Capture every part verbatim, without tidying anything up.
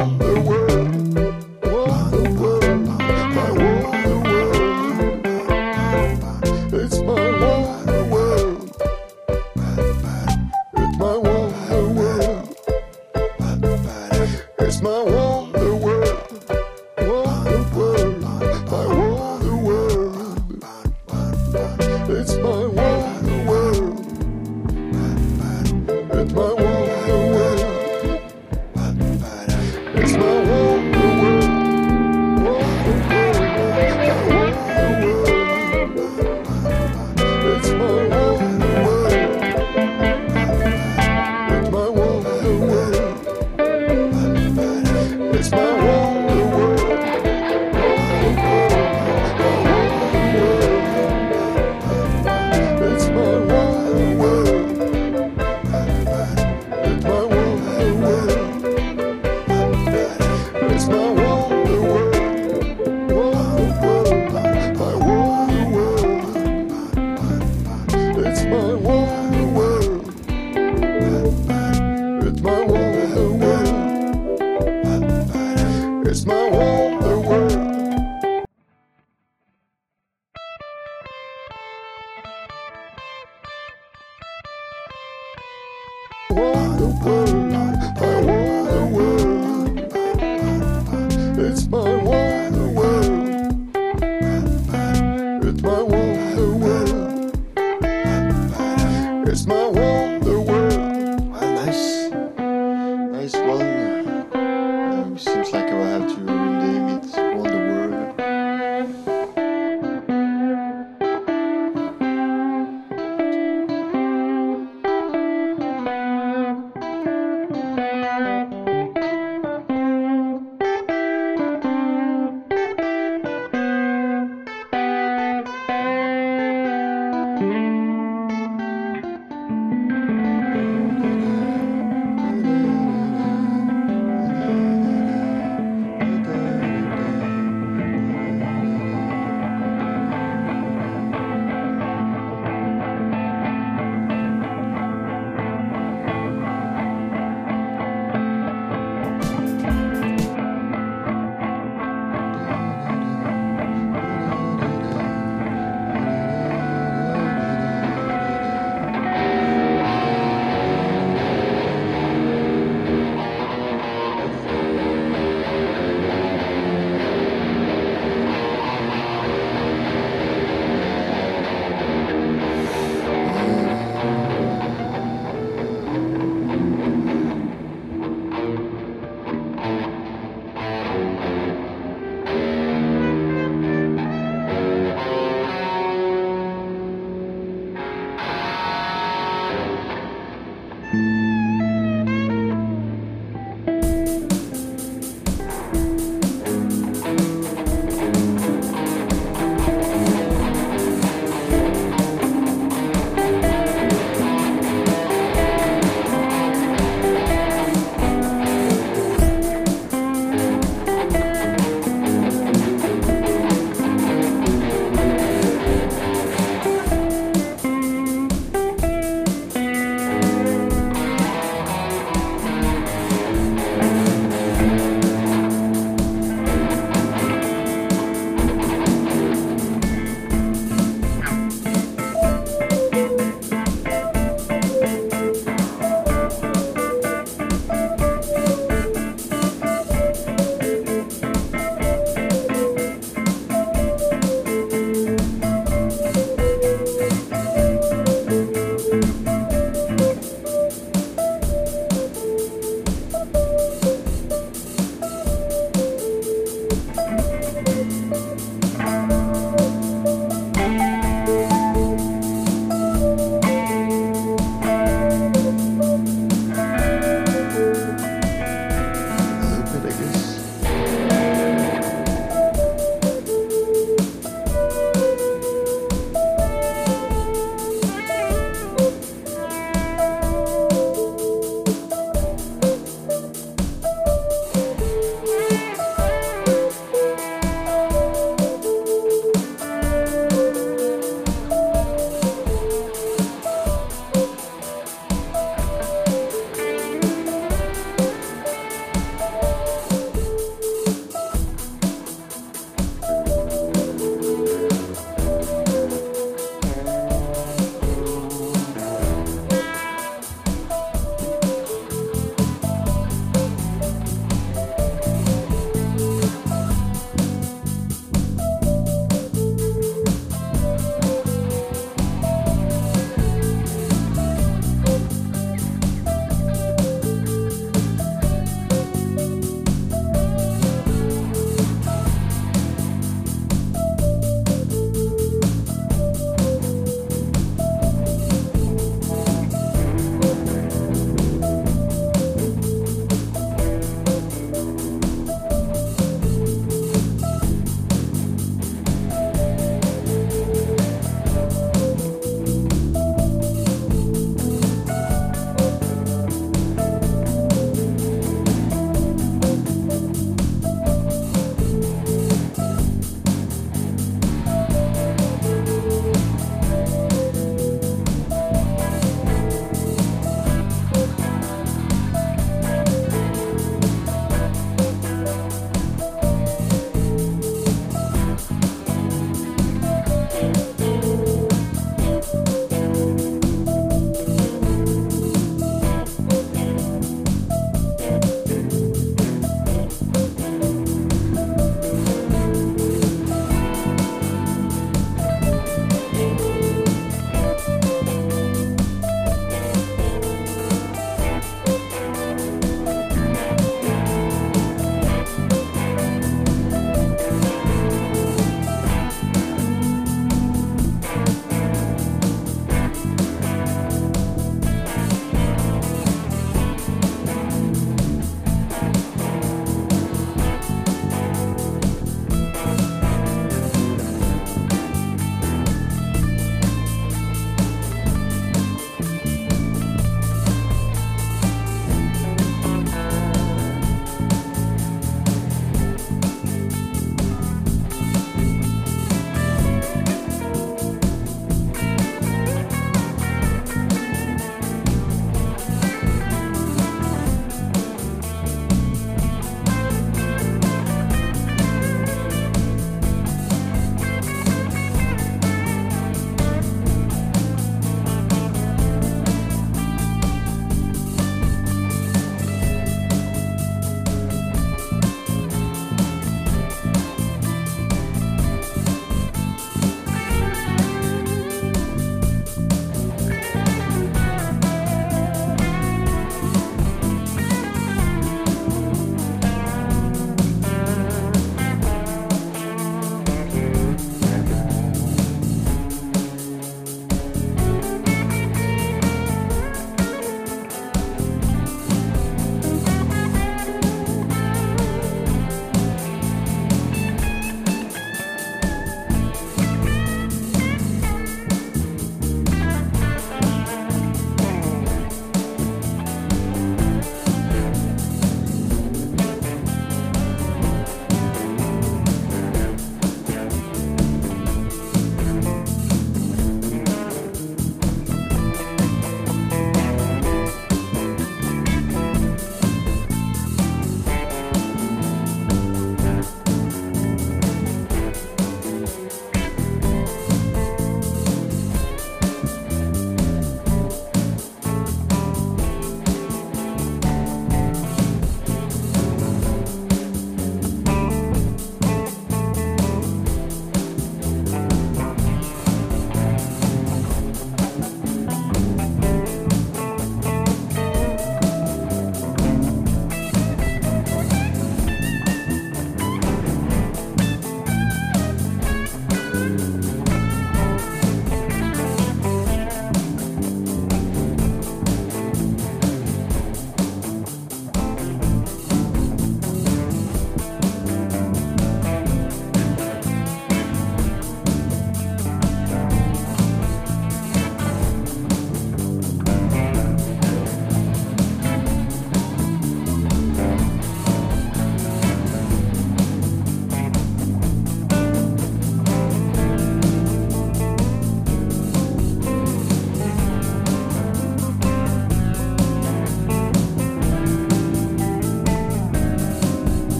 wonder world, wonder world, my wonder world. It's my wonder world. It's my wonder world. It's my wonder world. Wonder world, my wonder world. It's my wonder world. It's my wonder world. It's my wonder world. Wonder world, my wonder world. It's my wonder world. It's my wonder world. It's my wonder world. It's my wonder world. It's my wonder world. It's my wonder world. Wonder world, my wonder world. It's my wonder world. It's my wonder world. It's my wonder world. Wonder world, my wonder world. It's my wonder world. It's my wonder world. It's my wonder world. Well, nice, nice one. Um, seems like I will have to read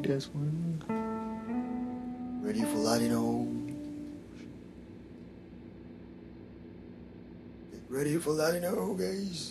this one. Ready for Latino? Get ready for Latino, guys.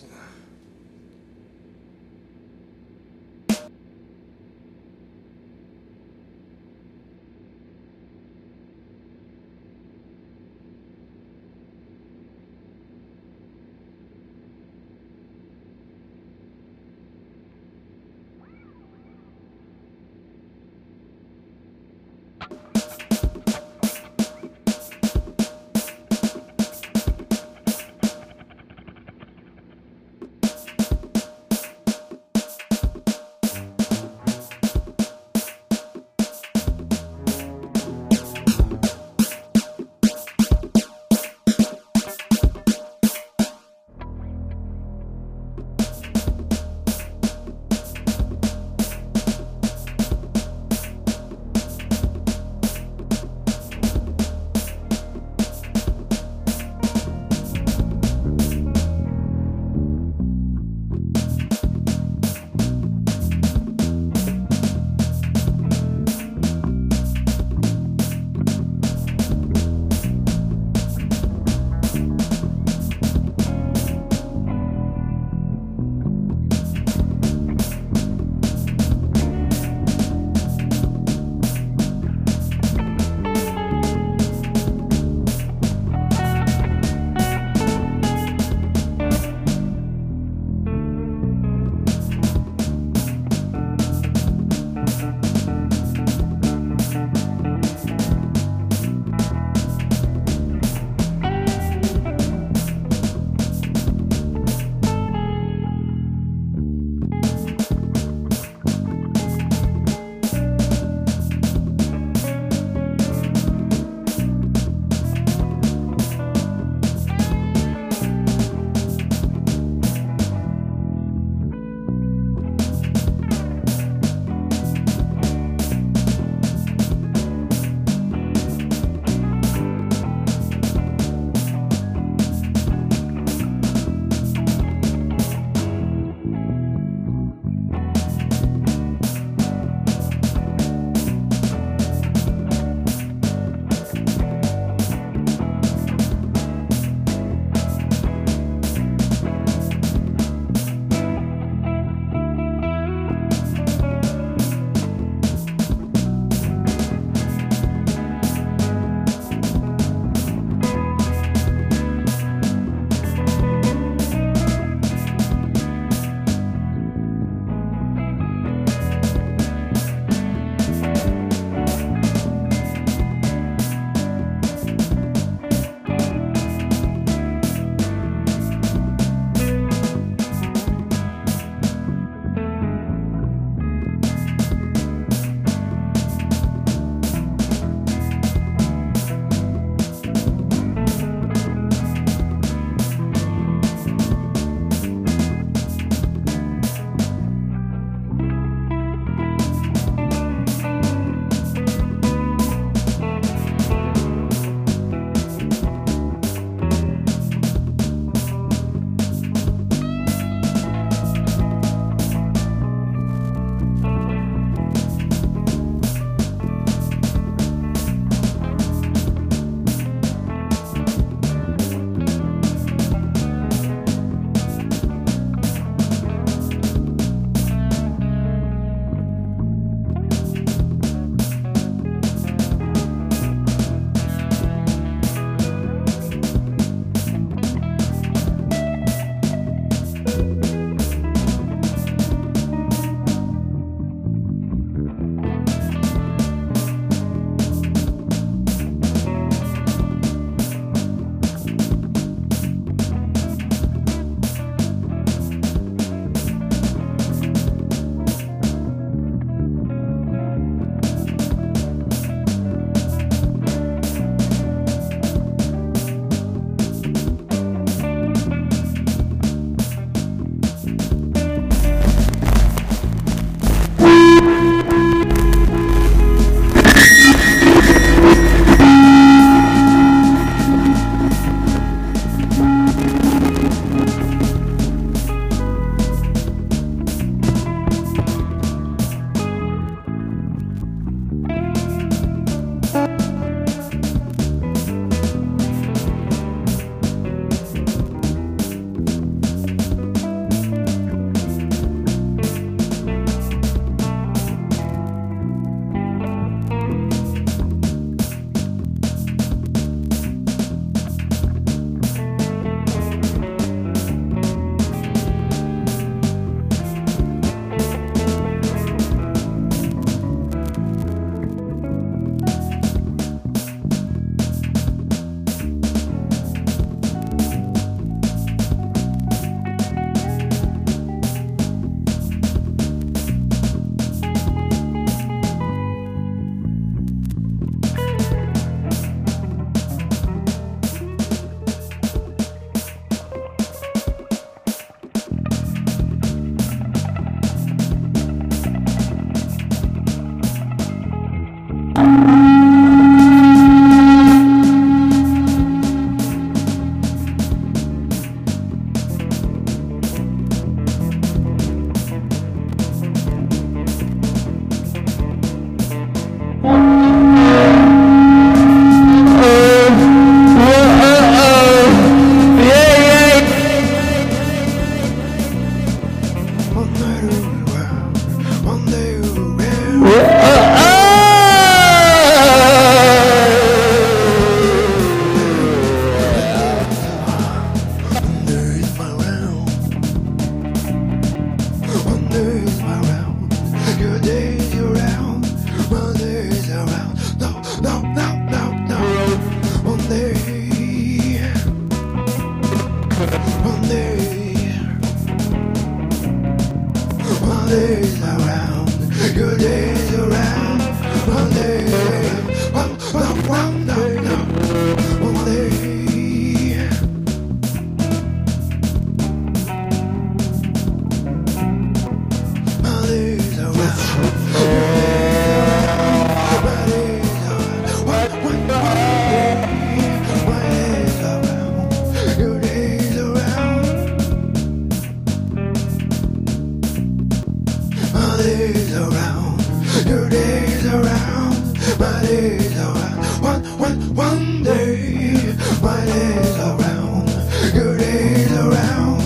days around, your days around.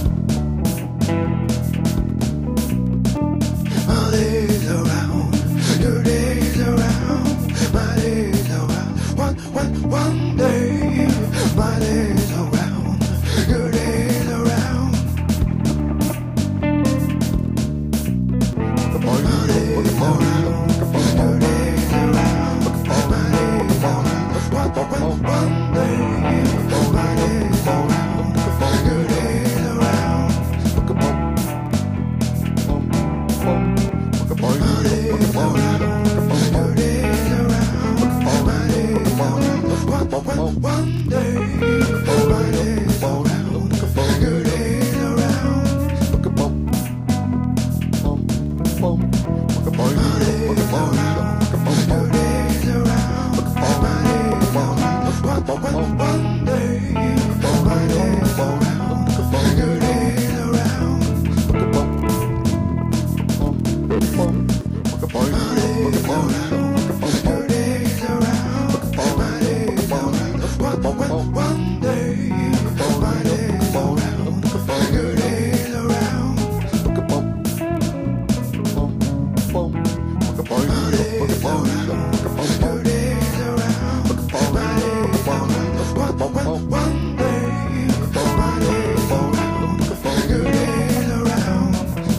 My days around, your days around, my days around. One, one, one day, my days around, your days around. My days around, your days around, my days around. One, one, one day, my days around, your days around. My days around, your days around, my days around. One, one, one day, my days around, your days around. My days around, your days around, my days around. One, one, one day, my days around, your days around. My days around, your days around, my days around. One, one, one day, my days around, your days around. My days around, your days around, my days around. One, one, one day, my days around, your days around.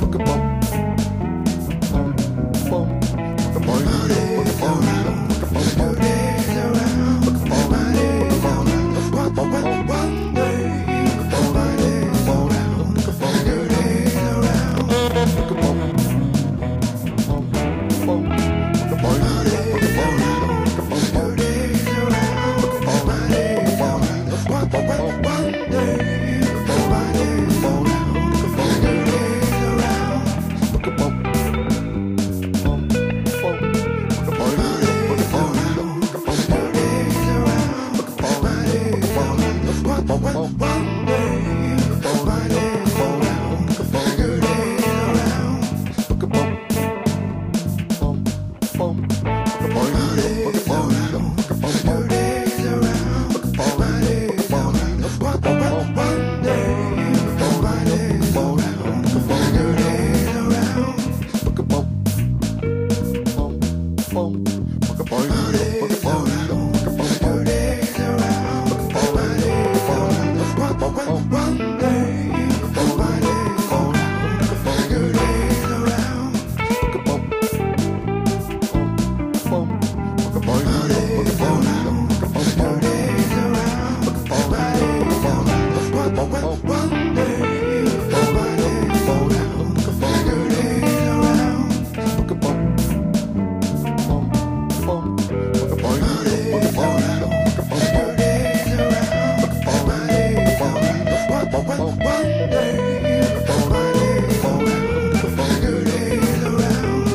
My days around, your days around, my days around. One, one, one day, my days around, your days around. My days around, your days around, my days around. One, one, one day, my days around, your days around. My days around, your days around, my days around. One, one, one day, my days around, your days around. My days around, your days around, my days around. One, one, one day, my days around, your days around. My days around, your days around, my days around. One, one, one day, my days around, your days around. My days around, your days around, my days around. One, one, one day, my days around, your days around. My days around, your days around, my days around. One, one, one day, my days around, your days around.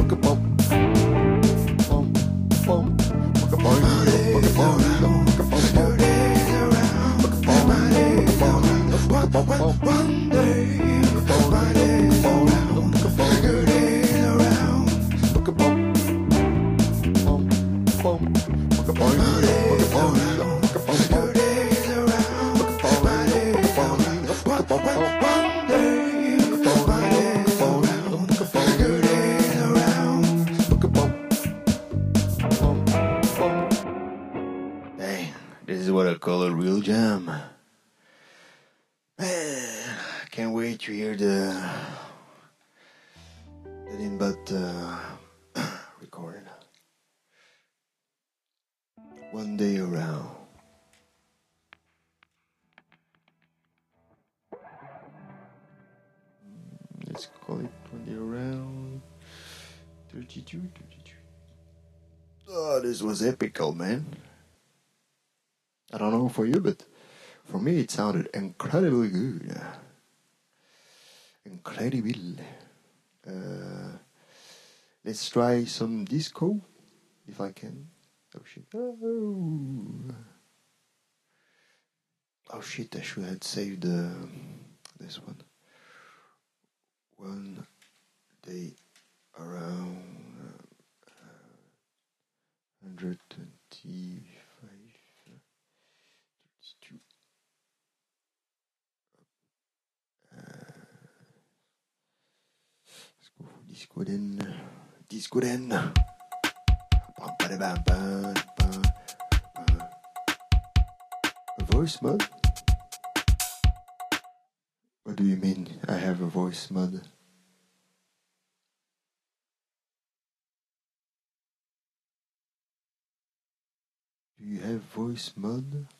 My days around, your days around, my days around. One, one, one day, my days around, your days around. My days around, your days around, my days around. One, one, one day, my days around, your days around. Hey, this is what I call a real jam. Man, can't wait to hear the the Ninbat uh, recording. One day around. Let's call it one day around. thirty-two, thirty-three. Oh, this was epical, man. I don't know for you, but for me it sounded incredibly good. Incredible. Uh, let's try some disco, if I can. Oh shit. Oh, oh shit, I should have saved uh, this one. One day around uh, one hundred twenty-five. disco-den, disco-den. A voice mod? What do you mean I have a voice mod? Do you have voice mod?